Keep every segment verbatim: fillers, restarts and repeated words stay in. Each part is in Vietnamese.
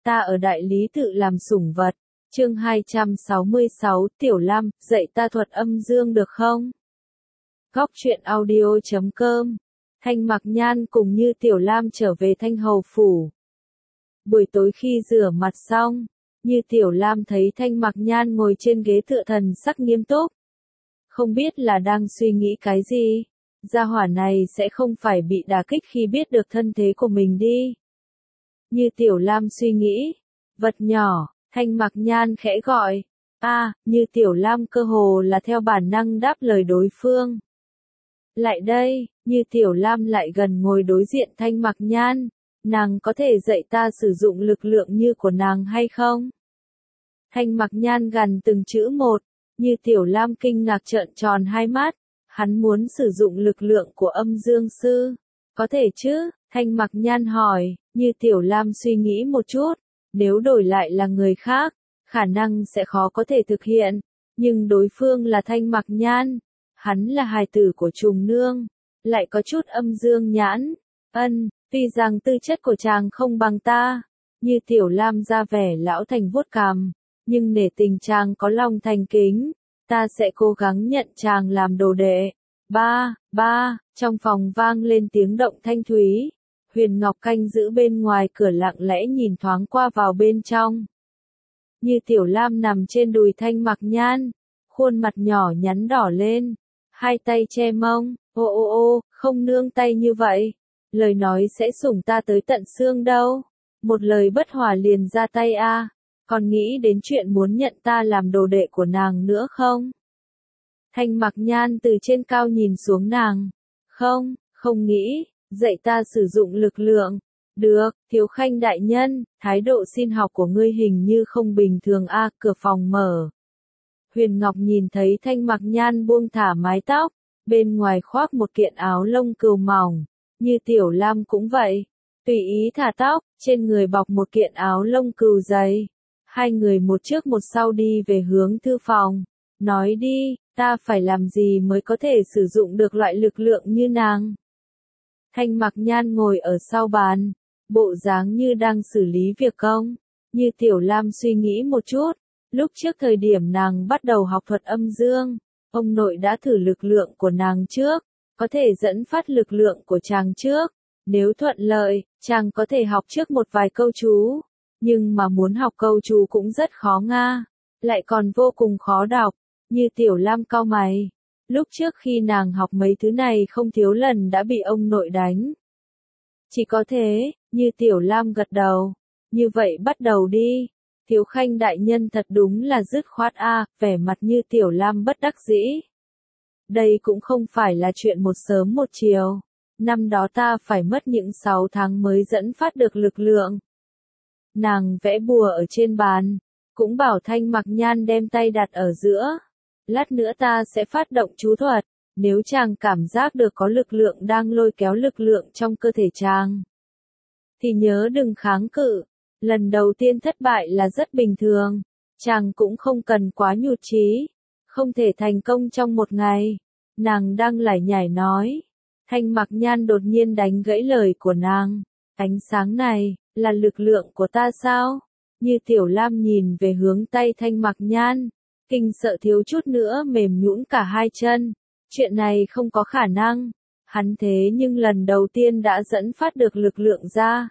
ta ở đại lý tự làm sủng vật. Chương hai trăm sáu mươi sáu, Tiểu Lam, dạy ta thuật âm dương được không? Góc truyện audio chấm com. Thanh Mặc Nhan cùng Như Tiểu Lam trở về Thanh Hầu phủ. Buổi tối khi rửa mặt xong, Như Tiểu Lam thấy Thanh Mặc Nhan ngồi trên ghế tựa thần sắc nghiêm túc. Không biết là đang suy nghĩ cái gì, gia hỏa này sẽ không phải bị đả kích khi biết được thân thế của mình đi. Như Tiểu Lam suy nghĩ, vật nhỏ, Thanh Mặc Nhan khẽ gọi, a, Như Tiểu Lam cơ hồ là theo bản năng đáp lời đối phương. Lại đây, Như Tiểu Lam lại gần ngồi đối diện Thanh Mặc Nhan, nàng có thể dạy ta sử dụng lực lượng như của nàng hay không? Thanh Mặc Nhan gằn từng chữ một, Như Tiểu Lam kinh ngạc trợn tròn hai mắt, hắn muốn sử dụng lực lượng của âm dương sư. Có thể chứ? Thanh Mặc Nhan hỏi. Như Tiểu Lam suy nghĩ một chút, nếu đổi lại là người khác, khả năng sẽ khó có thể thực hiện, nhưng đối phương là Thanh Mặc Nhan, hắn là hài tử của Trùng Nương, lại có chút âm dương nhãn, ân, tuy rằng tư chất của chàng không bằng ta, Như Tiểu Lam ra vẻ lão thành vuốt cằm, nhưng nể tình chàng có lòng thành kính, ta sẽ cố gắng nhận chàng làm đồ đệ. Ba, ba, trong phòng vang lên tiếng động thanh thúy. Huyền Ngọc canh giữ bên ngoài cửa lặng lẽ nhìn thoáng qua vào bên trong. Như Tiểu Lam nằm trên đùi Thanh Mặc Nhan, khuôn mặt nhỏ nhắn đỏ lên, hai tay che mông, ô ô ô, không nương tay như vậy, lời nói sẽ sủng ta tới tận xương đâu, một lời bất hòa liền ra tay a, à. Còn nghĩ đến chuyện muốn nhận ta làm đồ đệ của nàng nữa không? Thanh Mặc Nhan từ trên cao nhìn xuống nàng, không, không nghĩ. Dạy ta sử dụng lực lượng. Được, Thiếu Khanh đại nhân, thái độ xin học của ngươi hình như không bình thường a. À, cửa phòng mở. Huyền Ngọc nhìn thấy Thanh Mặc Nhan buông thả mái tóc, bên ngoài khoác một kiện áo lông cừu mỏng, Như Tiểu Lam cũng vậy, tùy ý thả tóc, trên người bọc một kiện áo lông cừu dày. Hai người một trước một sau đi về hướng thư phòng, nói đi, ta phải làm gì mới có thể sử dụng được loại lực lượng như nàng? Thanh Mặc Nhan ngồi ở sau bàn, bộ dáng như đang xử lý việc công. Như Tiểu Lam suy nghĩ một chút, lúc trước thời điểm nàng bắt đầu học thuật âm dương, ông nội đã thử lực lượng của nàng trước, có thể dẫn phát lực lượng của chàng trước. Nếu thuận lợi, chàng có thể học trước một vài câu chú, nhưng mà muốn học câu chú cũng rất khó nga, lại còn vô cùng khó đọc. Như Tiểu Lam cau mày. Lúc trước khi nàng học mấy thứ này không thiếu lần đã bị ông nội đánh. Chỉ có thế, Như Tiểu Lam gật đầu. Như vậy bắt đầu đi. Thiếu Khanh đại nhân thật đúng là dứt khoát a, à, vẻ mặt Như Tiểu Lam bất đắc dĩ. Đây cũng không phải là chuyện một sớm một chiều. Năm đó ta phải mất những sáu tháng mới dẫn phát được lực lượng. Nàng vẽ bùa ở trên bàn, cũng bảo Thanh Mặc Nhan đem tay đặt ở giữa. Lát nữa ta sẽ phát động chú thuật, nếu chàng cảm giác được có lực lượng đang lôi kéo lực lượng trong cơ thể chàng, thì nhớ đừng kháng cự, lần đầu tiên thất bại là rất bình thường, chàng cũng không cần quá nhụt chí, không thể thành công trong một ngày. Nàng đang lải nhải nói, Thanh Mặc Nhan đột nhiên đánh gãy lời của nàng, ánh sáng này, là lực lượng của ta sao? Như Tiểu Lam nhìn về hướng tay Thanh Mặc Nhan. Kinh sợ thiếu chút nữa mềm nhũn cả hai chân, chuyện này không có khả năng, hắn thế nhưng lần đầu tiên đã dẫn phát được lực lượng ra.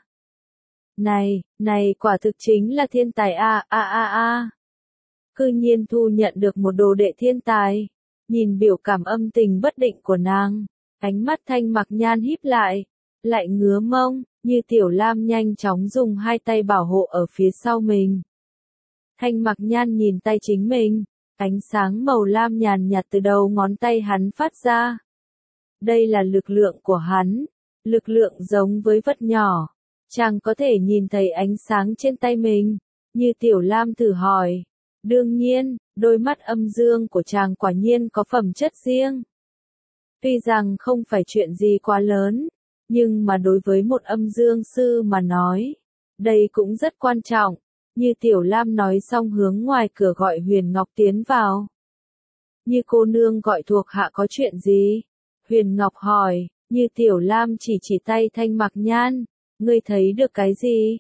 Này, này quả thực chính là thiên tài a a a a. Cư nhiên thu nhận được một đồ đệ thiên tài, nhìn biểu cảm âm tình bất định của nàng, ánh mắt Thanh Mặc Nhan híp lại, lại ngứa mông, Như Tiểu Lam nhanh chóng dùng hai tay bảo hộ ở phía sau mình. Thanh Mặc Nhan nhìn tay chính mình, ánh sáng màu lam nhàn nhạt từ đầu ngón tay hắn phát ra. Đây là lực lượng của hắn, lực lượng giống với vật nhỏ. Chàng có thể nhìn thấy ánh sáng trên tay mình, Như Tiểu Lam thử hỏi. Đương nhiên, đôi mắt âm dương của chàng quả nhiên có phẩm chất riêng. Tuy rằng không phải chuyện gì quá lớn, nhưng mà đối với một âm dương sư mà nói, đây cũng rất quan trọng. Như Tiểu Lam nói xong hướng ngoài cửa gọi Huyền Ngọc tiến vào. Như cô nương gọi thuộc hạ có chuyện gì? Huyền Ngọc hỏi. Như Tiểu Lam chỉ chỉ tay Thanh Mặc Nhan. Ngươi thấy được cái gì?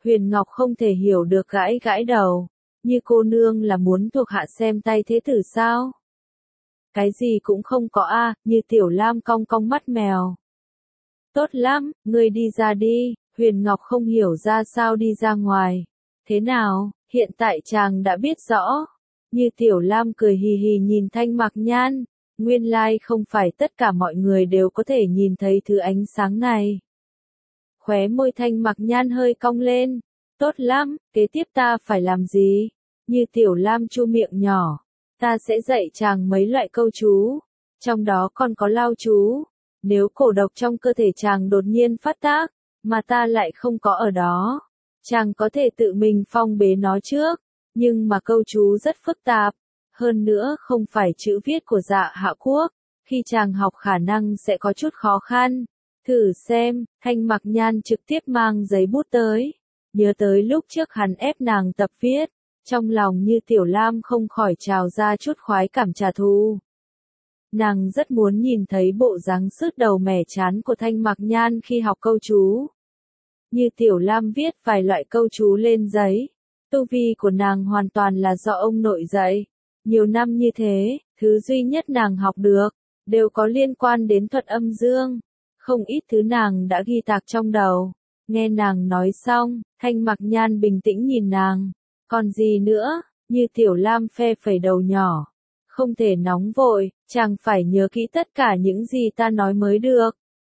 Huyền Ngọc không thể hiểu được gãi gãi đầu. Như cô nương là muốn thuộc hạ xem tay thế tử sao? Cái gì cũng không có a, à, Như Tiểu Lam cong cong mắt mèo. Tốt lắm, ngươi đi ra đi. Huyền Ngọc không hiểu ra sao đi ra ngoài. Thế nào, hiện tại chàng đã biết rõ. Như Tiểu Lam cười hì hì nhìn Thanh Mặc Nhan. Nguyên lai không phải tất cả mọi người đều có thể nhìn thấy thứ ánh sáng này. Khóe môi Thanh Mặc Nhan hơi cong lên. Tốt lắm, kế tiếp ta phải làm gì? Như Tiểu Lam chu miệng nhỏ. Ta sẽ dạy chàng mấy loại câu chú. Trong đó còn có lao chú. Nếu cổ độc trong cơ thể chàng đột nhiên phát tác, mà ta lại không có ở đó, chàng có thể tự mình phong bế nó trước. Nhưng mà câu chú rất phức tạp. Hơn nữa không phải chữ viết của Dạ Hạ Quốc. Khi chàng học khả năng sẽ có chút khó khăn. Thử xem, Thanh Mặc Nhan trực tiếp mang giấy bút tới. Nhớ tới lúc trước hắn ép nàng tập viết. Trong lòng Như Tiểu Lam không khỏi trào ra chút khoái cảm trả thù. Nàng rất muốn nhìn thấy bộ dáng sứt đầu mẻ chán của Thanh Mặc Nhan khi học câu chú. Như Tiểu Lam viết vài loại câu chú lên giấy. Tu vi của nàng hoàn toàn là do ông nội dạy. Nhiều năm như thế, thứ duy nhất nàng học được, đều có liên quan đến thuật âm dương. Không ít thứ nàng đã ghi tạc trong đầu. Nghe nàng nói xong, Thanh Mặc Nhan bình tĩnh nhìn nàng. Còn gì nữa? Như Tiểu Lam phe phẩy đầu nhỏ. Không thể nóng vội, chàng phải nhớ kỹ tất cả những gì ta nói mới được.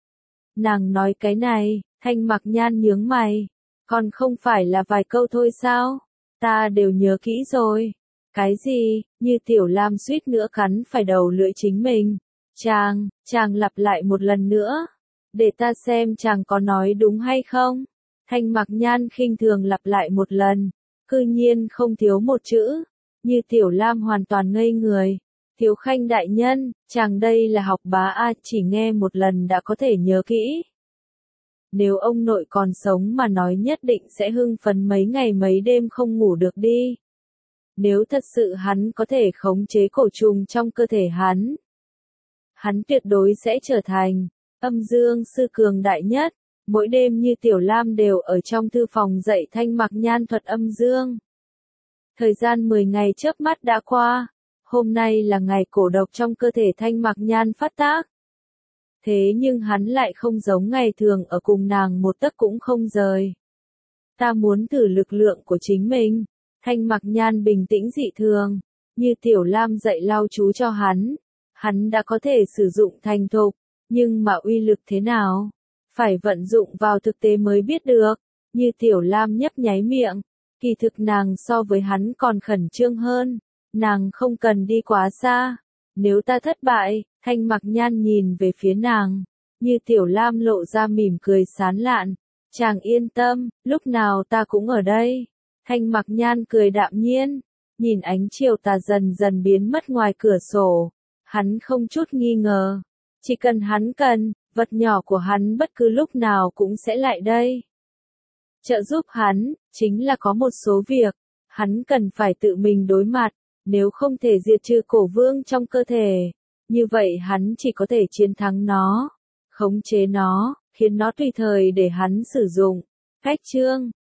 Nàng nói cái này, Thanh Mặc Nhan nhướng mày. Còn không phải là vài câu thôi sao? Ta đều nhớ kỹ rồi. Cái gì? Như Tiểu Lam suýt nữa cắn phải đầu lưỡi chính mình. Chàng, chàng lặp lại một lần nữa. Để ta xem chàng có nói đúng hay không. Thanh Mặc Nhan khinh thường lặp lại một lần. Cư nhiên không thiếu một chữ. Như Tiểu Lam hoàn toàn ngây người. Thiếu Khanh đại nhân, chàng đây là học bá a, chỉ nghe một lần đã có thể nhớ kỹ. Nếu ông nội còn sống mà nói nhất định sẽ hưng phấn mấy ngày mấy đêm không ngủ được đi. Nếu thật sự hắn có thể khống chế cổ trùng trong cơ thể hắn, hắn tuyệt đối sẽ trở thành âm dương sư cường đại nhất. Mỗi đêm Như Tiểu Lam đều ở trong thư phòng dạy Thanh Mặc Nhan thuật âm dương. Thời gian mười ngày chớp mắt đã qua. Hôm nay là ngày cổ độc trong cơ thể Thanh Mặc Nhan phát tác. Thế nhưng hắn lại không giống ngày thường ở cùng nàng một tấc cũng không rời. Ta muốn thử lực lượng của chính mình. Thanh Mặc Nhan bình tĩnh dị thường. Như Tiểu Lam dạy lao chú cho hắn. Hắn đã có thể sử dụng thành thục. Nhưng mà uy lực thế nào? Phải vận dụng vào thực tế mới biết được. Như Tiểu Lam nhấp nháy miệng. Kỳ thực nàng so với hắn còn khẩn trương hơn. Nàng không cần đi quá xa. Nếu ta thất bại, Thanh Mặc Nhan nhìn về phía nàng. Như Tiểu Lam lộ ra mỉm cười sán lạn. Chàng yên tâm, lúc nào ta cũng ở đây. Thanh Mặc Nhan cười đạm nhiên. Nhìn ánh chiều tà dần dần biến mất ngoài cửa sổ. Hắn không chút nghi ngờ. Chỉ cần hắn cần, vật nhỏ của hắn bất cứ lúc nào cũng sẽ lại đây. Trợ giúp hắn, chính là có một số việc, hắn cần phải tự mình đối mặt, nếu không thể diệt trừ cổ vương trong cơ thể. Như vậy hắn chỉ có thể chiến thắng nó, khống chế nó, khiến nó tùy thời để hắn sử dụng. Cách chương